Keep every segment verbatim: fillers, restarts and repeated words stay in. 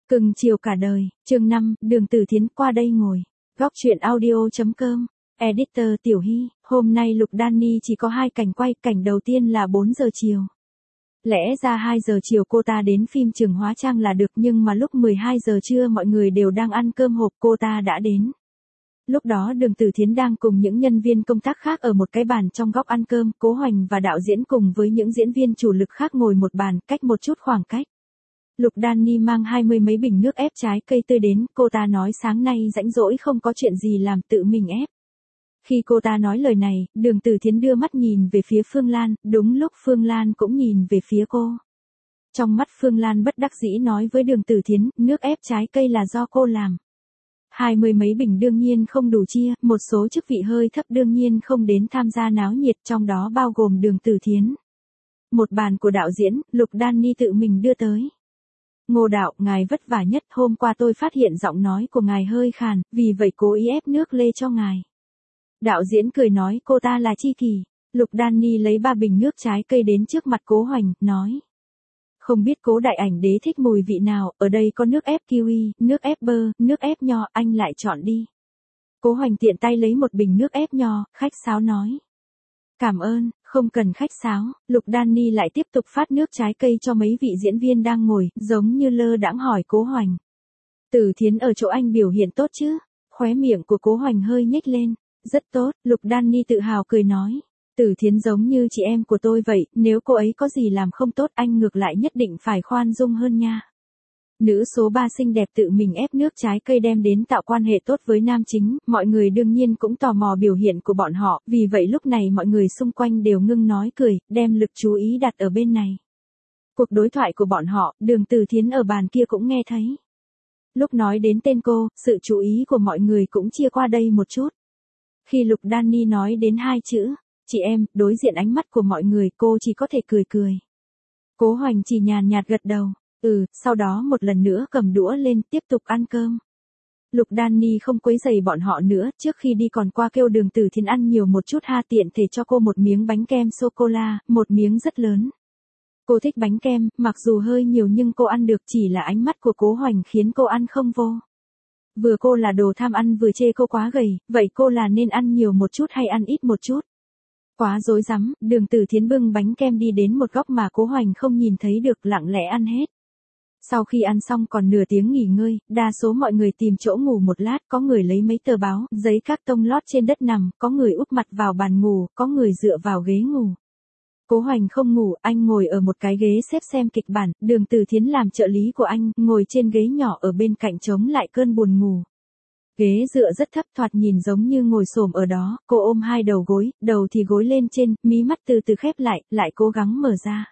Cưng chiều cả đời, chương năm, Đường Tử Thiến qua đây ngồi. Góc truyện audio.com, Editor Tiểu Hy, hôm nay Lục Danny chỉ có hai cảnh quay, cảnh đầu tiên là bốn giờ chiều. Lẽ ra hai giờ chiều cô ta đến phim trường hóa trang là được nhưng mà lúc mười hai giờ trưa mọi người đều đang ăn cơm hộp cô ta đã đến. Lúc đó Đường Tử Thiến đang cùng những nhân viên công tác khác ở một cái bàn trong góc ăn cơm, Cố Hoành và đạo diễn cùng với những diễn viên chủ lực khác ngồi một bàn, cách một chút khoảng cách. Lục Danny mang hai mươi mấy bình nước ép trái cây tươi đến, cô ta nói sáng nay rảnh rỗi không có chuyện gì làm tự mình ép. Khi cô ta nói lời này, Đường Tử Thiến đưa mắt nhìn về phía Phương Lan, đúng lúc Phương Lan cũng nhìn về phía cô. Trong mắt Phương Lan bất đắc dĩ nói với Đường Tử Thiến, nước ép trái cây là do cô làm. Hai mươi mấy bình đương nhiên không đủ chia, một số chức vị hơi thấp đương nhiên không đến tham gia náo nhiệt, trong đó bao gồm Đường Tử Thiến. Một bàn của đạo diễn, Lục Danny tự mình đưa tới. Ngô đạo, ngài vất vả nhất, hôm qua tôi phát hiện giọng nói của ngài hơi khàn, vì vậy cố ý ép nước lê cho ngài. Đạo diễn cười nói cô ta là Chi Kỳ. Lục Danny lấy ba bình nước trái cây đến trước mặt Cố Hoành, nói. Không biết Cố đại ảnh đế thích mùi vị nào, ở đây có nước ép kiwi, nước ép bơ, nước ép nho, anh lại chọn đi. Cố Hoành tiện tay lấy một bình nước ép nho, khách sáo nói. Cảm ơn, không cần khách sáo, Lục Danny lại tiếp tục phát nước trái cây cho mấy vị diễn viên đang ngồi, giống như lơ đãng hỏi Cố Hoành. Tử Thiến ở chỗ anh biểu hiện tốt chứ? Khóe miệng của Cố Hoành hơi nhếch lên. Rất tốt, Lục Danny tự hào cười nói. Tử Thiến giống như chị em của tôi vậy, nếu cô ấy có gì làm không tốt anh ngược lại nhất định phải khoan dung hơn nha. Nữ số ba xinh đẹp tự mình ép nước trái cây đem đến tạo quan hệ tốt với nam chính, mọi người đương nhiên cũng tò mò biểu hiện của bọn họ, vì vậy lúc này mọi người xung quanh đều ngưng nói cười, đem lực chú ý đặt ở bên này. Cuộc đối thoại của bọn họ, Đường Tử Thiến ở bàn kia cũng nghe thấy. Lúc nói đến tên cô, sự chú ý của mọi người cũng chia qua đây một chút. Khi Lục Danny nói đến hai chữ, chị em, đối diện ánh mắt của mọi người cô chỉ có thể cười cười. Cố Hoành chỉ nhàn nhạt gật đầu, ừ, sau đó một lần nữa cầm đũa lên tiếp tục ăn cơm. Lục Danny không quấy rầy bọn họ nữa, trước khi đi còn qua kêu Đường Tử Thiến ăn nhiều một chút ha tiện thể cho cô một miếng bánh kem sô-cô-la, một miếng rất lớn. Cô thích bánh kem, mặc dù hơi nhiều nhưng cô ăn được chỉ là ánh mắt của Cố Hoành khiến cô ăn không vô. Vừa cô là đồ tham ăn vừa chê cô quá gầy, vậy cô là nên ăn nhiều một chút hay ăn ít một chút? Quá rối rắm, Đường Tử Thiến bưng bánh kem đi đến một góc mà Cố Hoành không nhìn thấy được, lặng lẽ ăn hết. Sau khi ăn xong còn nửa tiếng nghỉ ngơi, đa số mọi người tìm chỗ ngủ một lát, có người lấy mấy tờ báo, giấy các tông lót trên đất nằm, có người úp mặt vào bàn ngủ, có người dựa vào ghế ngủ. Cố Hoành không ngủ, anh ngồi ở một cái ghế xếp xem kịch bản, Đường Tử Thiến làm trợ lý của anh, ngồi trên ghế nhỏ ở bên cạnh chống lại cơn buồn ngủ. Ghế dựa rất thấp thoạt nhìn giống như ngồi xổm ở đó, cô ôm hai đầu gối, đầu thì gối lên trên, mí mắt từ từ khép lại, lại cố gắng mở ra.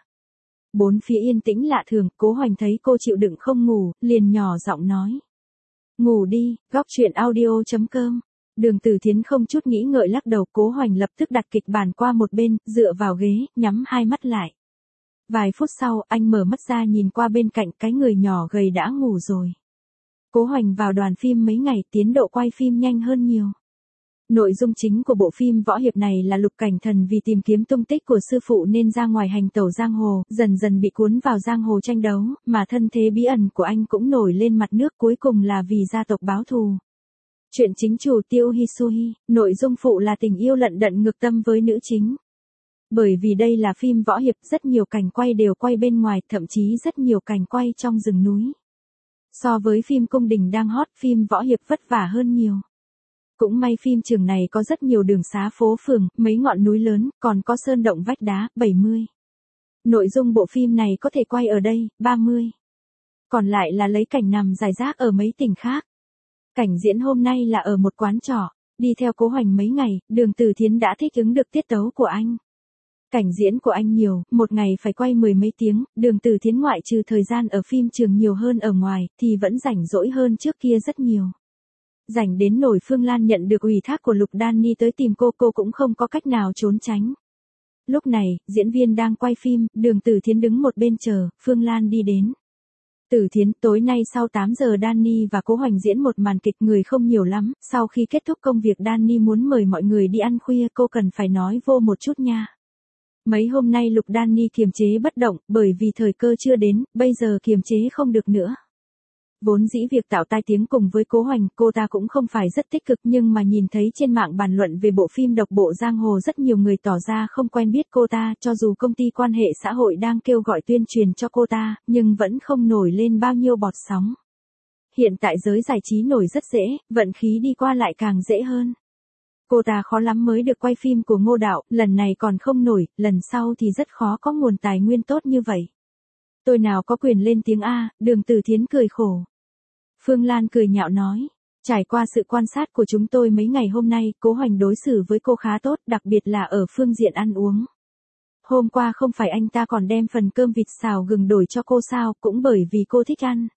Bốn phía yên tĩnh lạ thường, Cố Hoành thấy cô chịu đựng không ngủ, liền nhỏ giọng nói. Ngủ đi, góc truyện audio.com. Đường Tử Thiến không chút nghĩ ngợi lắc đầu, Cố Hoành lập tức đặt kịch bản qua một bên, dựa vào ghế, nhắm hai mắt lại. Vài phút sau, anh mở mắt ra nhìn qua bên cạnh, cái người nhỏ gầy đã ngủ rồi. Cố Hoành vào đoàn phim mấy ngày, tiến độ quay phim nhanh hơn nhiều. Nội dung chính của bộ phim võ hiệp này là Lục Cảnh Thần vì tìm kiếm tung tích của sư phụ nên ra ngoài hành tẩu giang hồ, dần dần bị cuốn vào giang hồ tranh đấu, mà thân thế bí ẩn của anh cũng nổi lên mặt nước, cuối cùng là vì gia tộc báo thù. Chuyện chính chủ Tiêu Hisuhi, nội dung phụ là tình yêu lận đận ngược tâm với nữ chính. Bởi vì đây là phim võ hiệp, rất nhiều cảnh quay đều quay bên ngoài, thậm chí rất nhiều cảnh quay trong rừng núi. So với phim cung đình đang hot, phim võ hiệp vất vả hơn nhiều. Cũng may phim trường này có rất nhiều đường xá phố phường, mấy ngọn núi lớn, còn có sơn động vách đá, bảy mươi. Nội dung bộ phim này có thể quay ở đây, ba mươi. Còn lại là lấy cảnh nằm rải rác ở mấy tỉnh khác. Cảnh diễn hôm nay là ở một quán trọ, đi theo Cố Hoành mấy ngày, Đường Tử Thiến đã thích ứng được tiết tấu của anh. Cảnh diễn của anh nhiều, một ngày phải quay mười mấy tiếng, Đường Tử Thiến ngoại trừ thời gian ở phim trường nhiều hơn ở ngoài, thì vẫn rảnh rỗi hơn trước kia rất nhiều. Rảnh đến nổi Phương Lan nhận được ủy thác của Lục Danny tới tìm cô, cô cũng không có cách nào trốn tránh. Lúc này, diễn viên đang quay phim, Đường Tử Thiến đứng một bên chờ, Phương Lan đi đến. Tử Thiến, tối nay sau tám giờ Danny và Cố Hoành diễn một màn kịch, người không nhiều lắm, sau khi kết thúc công việc Danny muốn mời mọi người đi ăn khuya, cô cần phải nói vô một chút nha. Mấy hôm nay Lục Danny kiềm chế bất động, bởi vì thời cơ chưa đến, bây giờ kiềm chế không được nữa. Vốn dĩ việc tạo tai tiếng cùng với Cố Hoành, cô ta cũng không phải rất tích cực, nhưng mà nhìn thấy trên mạng bàn luận về bộ phim Độc Bộ Giang Hồ rất nhiều người tỏ ra không quen biết cô ta, cho dù công ty quan hệ xã hội đang kêu gọi tuyên truyền cho cô ta, nhưng vẫn không nổi lên bao nhiêu bọt sóng. Hiện tại giới giải trí nổi rất dễ, vận khí đi qua lại càng dễ hơn. Cô ta khó lắm mới được quay phim của Ngô Đạo, lần này còn không nổi, lần sau thì rất khó có nguồn tài nguyên tốt như vậy. Tôi nào có quyền lên tiếng A, Đường Tử Thiến cười khổ. Phương Lan cười nhạo nói, trải qua sự quan sát của chúng tôi mấy ngày hôm nay, Cố Hoành đối xử với cô khá tốt, đặc biệt là ở phương diện ăn uống. Hôm qua không phải anh ta còn đem phần cơm vịt xào gừng đổi cho cô sao, cũng bởi vì cô thích ăn.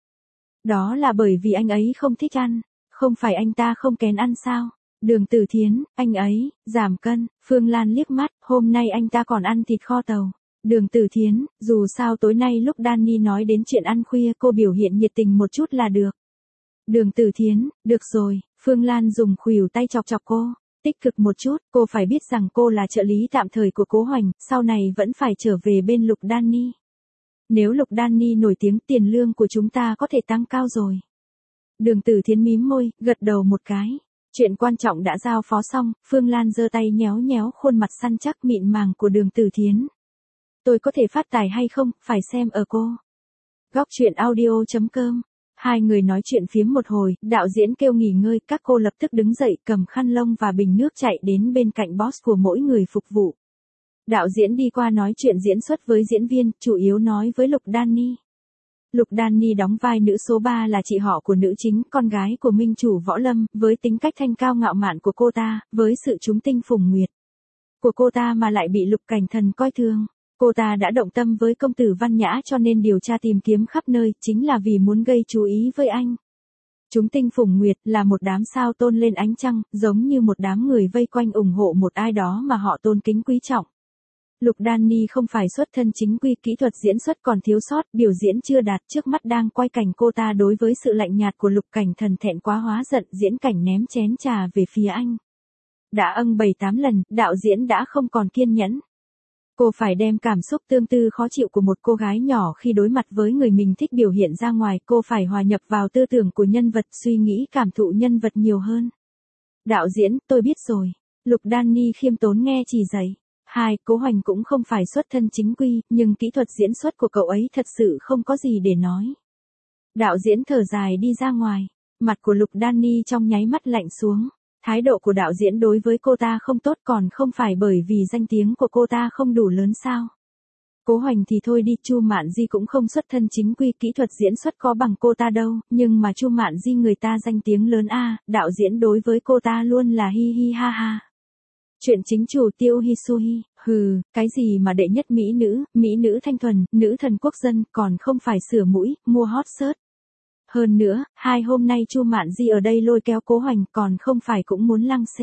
Đó là bởi vì anh ấy không thích ăn, không phải anh ta không kén ăn sao? Đường Tử Thiến, anh ấy, giảm cân, Phương Lan liếc mắt, hôm nay anh ta còn ăn thịt kho tàu. Đường Tử Thiến, dù sao tối nay lúc Danny nói đến chuyện ăn khuya cô biểu hiện nhiệt tình một chút là được. Đường Tử Thiến, được rồi, Phương Lan dùng khuỷu tay chọc chọc cô, tích cực một chút, cô phải biết rằng cô là trợ lý tạm thời của Cố Hoành, sau này vẫn phải trở về bên Lục Danny. Nếu Lục Danny nổi tiếng tiền lương của chúng ta có thể tăng cao rồi. Đường Tử Thiến mím môi, gật đầu một cái. Chuyện quan trọng đã giao phó xong, Phương Lan giơ tay nhéo nhéo khuôn mặt săn chắc mịn màng của Đường Tử Thiến. Tôi có thể phát tài hay không, phải xem ở cô. Góc truyện audio chấm com. Hai người nói chuyện phiếm một hồi, đạo diễn kêu nghỉ ngơi, các cô lập tức đứng dậy cầm khăn lông và bình nước chạy đến bên cạnh boss của mỗi người phục vụ. Đạo diễn đi qua nói chuyện diễn xuất với diễn viên, chủ yếu nói với Lục Danny. Lục Danny đóng vai nữ số ba là chị họ của nữ chính, con gái của minh chủ Võ Lâm, với tính cách thanh cao ngạo mạn của cô ta, với sự trúng tinh Phùng Nguyệt của cô ta mà lại bị Lục Cảnh Thần coi thường. Cô ta đã động tâm với công tử Văn Nhã cho nên điều tra tìm kiếm khắp nơi, chính là vì muốn gây chú ý với anh. Chúng tinh Phùng Nguyệt là một đám sao tôn lên ánh trăng, giống như một đám người vây quanh ủng hộ một ai đó mà họ tôn kính quý trọng. Lục Danny không phải xuất thân chính quy, kỹ thuật diễn xuất còn thiếu sót, biểu diễn chưa đạt, trước mắt đang quay cảnh cô ta đối với sự lạnh nhạt của Lục Cảnh Thần thẹn quá hóa giận, diễn cảnh ném chén trà về phía anh. Đã âng bảy tám lần, đạo diễn đã không còn kiên nhẫn. Cô phải đem cảm xúc tương tư khó chịu của một cô gái nhỏ khi đối mặt với người mình thích biểu hiện ra ngoài, cô phải hòa nhập vào tư tưởng của nhân vật, suy nghĩ cảm thụ nhân vật nhiều hơn. Đạo diễn, tôi biết rồi. Lục Danny khiêm tốn nghe chỉ dạy. Hai, Cố Hoành cũng không phải xuất thân chính quy, nhưng kỹ thuật diễn xuất của cậu ấy thật sự không có gì để nói. Đạo diễn thở dài đi ra ngoài, mặt của Lục Danny trong nháy mắt lạnh xuống. Thái độ của đạo diễn đối với cô ta không tốt, còn không phải bởi vì danh tiếng của cô ta không đủ lớn sao? Cố Hoành thì thôi đi, Chu Mạn Di cũng không xuất thân chính quy, kỹ thuật diễn xuất có bằng cô ta đâu, nhưng mà Chu Mạn Di người ta danh tiếng lớn a, đạo diễn đối với cô ta luôn là hi hi ha ha. Chuyện chính chủ Tiêu Hisuhi, hừ, cái gì mà đệ nhất mỹ nữ, mỹ nữ thanh thuần, nữ thần quốc dân, còn không phải sửa mũi, mua hot search. Hơn nữa, hai hôm nay Chu Mạn Di ở đây lôi kéo Cố Hoành, còn không phải cũng muốn lăng xê.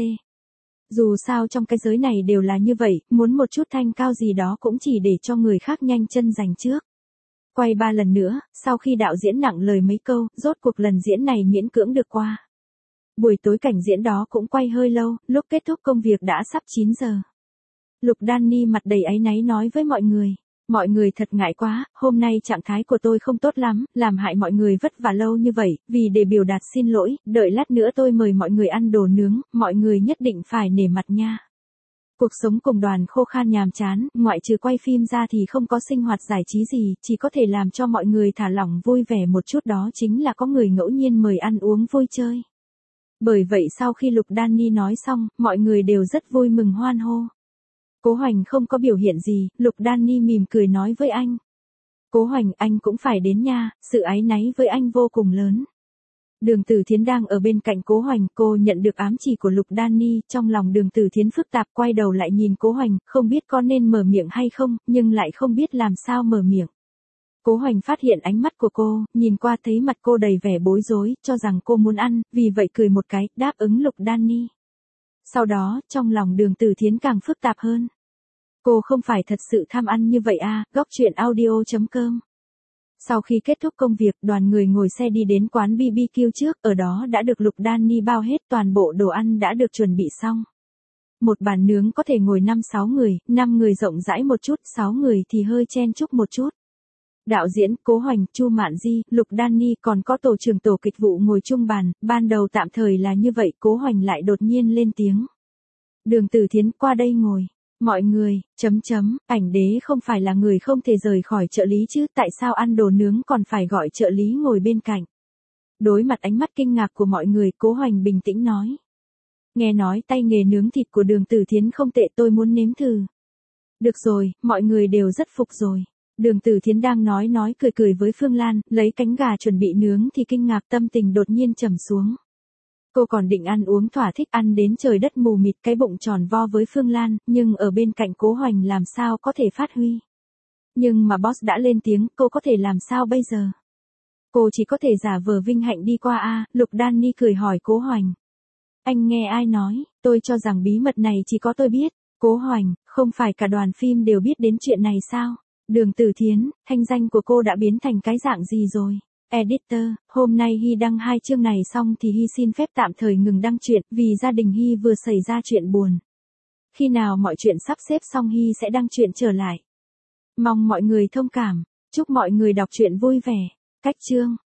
Dù sao trong cái giới này đều là như vậy, muốn một chút thanh cao gì đó cũng chỉ để cho người khác nhanh chân giành trước. Quay ba lần nữa, sau khi đạo diễn nặng lời mấy câu, rốt cuộc lần diễn này miễn cưỡng được qua. Buổi tối cảnh diễn đó cũng quay hơi lâu, lúc kết thúc công việc đã sắp chín giờ. Lục Danny mặt đầy áy náy nói với mọi người. Mọi người thật ngại quá, hôm nay trạng thái của tôi không tốt lắm, làm hại mọi người vất vả lâu như vậy, vì để biểu đạt xin lỗi, đợi lát nữa tôi mời mọi người ăn đồ nướng, mọi người nhất định phải nể mặt nha. Cuộc sống cùng đoàn khô khan nhàm chán, ngoại trừ quay phim ra thì không có sinh hoạt giải trí gì, chỉ có thể làm cho mọi người thả lỏng vui vẻ một chút, đó chính là có người ngẫu nhiên mời ăn uống vui chơi. Bởi vậy sau khi Lục Danny nói xong, mọi người đều rất vui mừng hoan hô. Cố Hoành không có biểu hiện gì, Lục Danny mỉm cười nói với anh. Cố Hoành, anh cũng phải đến nha, sự áy náy với anh vô cùng lớn. Đường Tử Thiến đang ở bên cạnh Cố Hoành, cô nhận được ám chỉ của Lục Danny, trong lòng Đường Tử Thiến phức tạp, quay đầu lại nhìn Cố Hoành, không biết có nên mở miệng hay không, nhưng lại không biết làm sao mở miệng. Cố Hoành phát hiện ánh mắt của cô, nhìn qua thấy mặt cô đầy vẻ bối rối, cho rằng cô muốn ăn, vì vậy cười một cái, đáp ứng Lục Danny. Sau đó, trong lòng Đường Tử Thiến càng phức tạp hơn. Cô không phải thật sự tham ăn như vậy à, góc truyện audio chấm com. Sau khi kết thúc công việc, đoàn người ngồi xe đi đến quán bê bê kiu trước, ở đó đã được Lục Danny bao hết, toàn bộ đồ ăn đã được chuẩn bị xong. Một bàn nướng có thể ngồi năm sáu người, năm người rộng rãi một chút, sáu người thì hơi chen chúc một chút. Đạo diễn Cố Hoành, Chu Mạn Di, Lục Danny còn có tổ trưởng tổ kịch vụ ngồi chung bàn, ban đầu tạm thời là như vậy, Cố Hoành lại đột nhiên lên tiếng. Đường Tử Thiến qua đây ngồi. Mọi người, chấm chấm, ảnh đế không phải là người không thể rời khỏi trợ lý chứ, tại sao ăn đồ nướng còn phải gọi trợ lý ngồi bên cạnh. Đối mặt ánh mắt kinh ngạc của mọi người, Cố Hoành bình tĩnh nói. Nghe nói tay nghề nướng thịt của Đường Tử Thiến không tệ, tôi muốn nếm thử. Được rồi, mọi người đều rất phục rồi. Đường Tử Thiến đang nói nói cười cười với Phương Lan, lấy cánh gà chuẩn bị nướng thì kinh ngạc tâm tình đột nhiên trầm xuống. Cô còn định ăn uống thỏa thích ăn đến trời đất mù mịt cái bụng tròn vo với Phương Lan, nhưng ở bên cạnh Cố Hoành làm sao có thể phát huy. Nhưng mà boss đã lên tiếng, cô có thể làm sao bây giờ? Cô chỉ có thể giả vờ vinh hạnh đi qua a. À, Lục Danny cười hỏi Cố Hoành. Anh nghe ai nói, tôi cho rằng bí mật này chỉ có tôi biết. Cố Hoành, không phải cả đoàn phim đều biết đến chuyện này sao? Đường Tử Thiến, thanh danh của cô đã biến thành cái dạng gì rồi? Editor, hôm nay Hy đăng hai chương này xong thì Hy xin phép tạm thời ngừng đăng truyện vì gia đình Hy vừa xảy ra chuyện buồn. Khi nào mọi chuyện sắp xếp xong Hy sẽ đăng truyện trở lại. Mong mọi người thông cảm, chúc mọi người đọc truyện vui vẻ. Cách chương